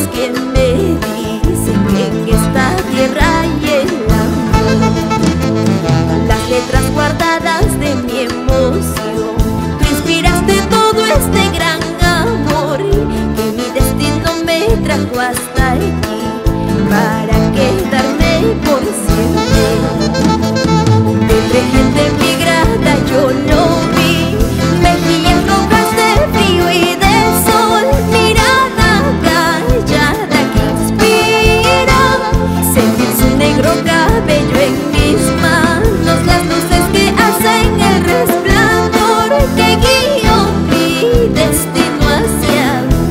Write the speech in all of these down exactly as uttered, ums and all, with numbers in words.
que me dicen que en esta tierra hay el amor. Las letras guardadas de mi emoción, tú inspiraste todo este gran amor, que mi destino me trajo hasta aquí para quedarme por siempre. Entre gente migrada yo lo vi, mejillas rojas de frío y de sol, mirada callada que inspira, sentir su negro cabello en mis manos, las luces que hacen el resplandor que guió mi destino hacia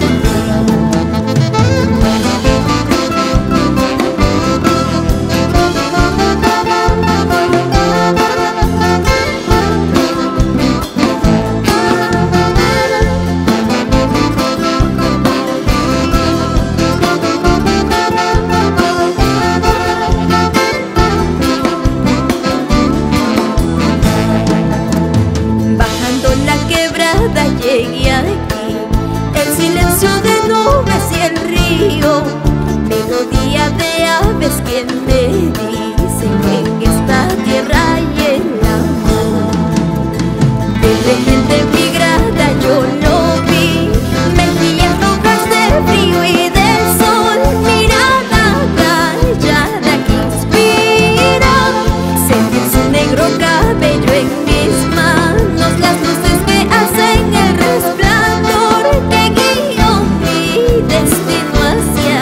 llegué aquí, el silencio de nubes y el río, melodía de aves que me dicen que en esta tierra hay el amor. Desde gente migrada yo lo vi, mejillas rojas de frío y de sol, mirada callada que inspira, sentir su negro cabello en mis manos, las luces que hacen el resplandor que guió mi destino hacia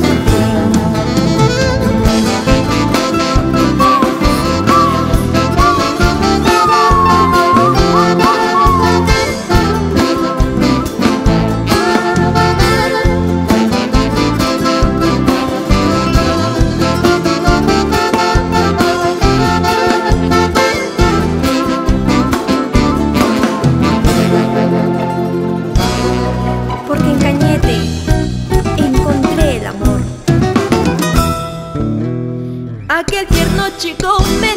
porque en Cañete encontré el amor. Aquel tierno chico me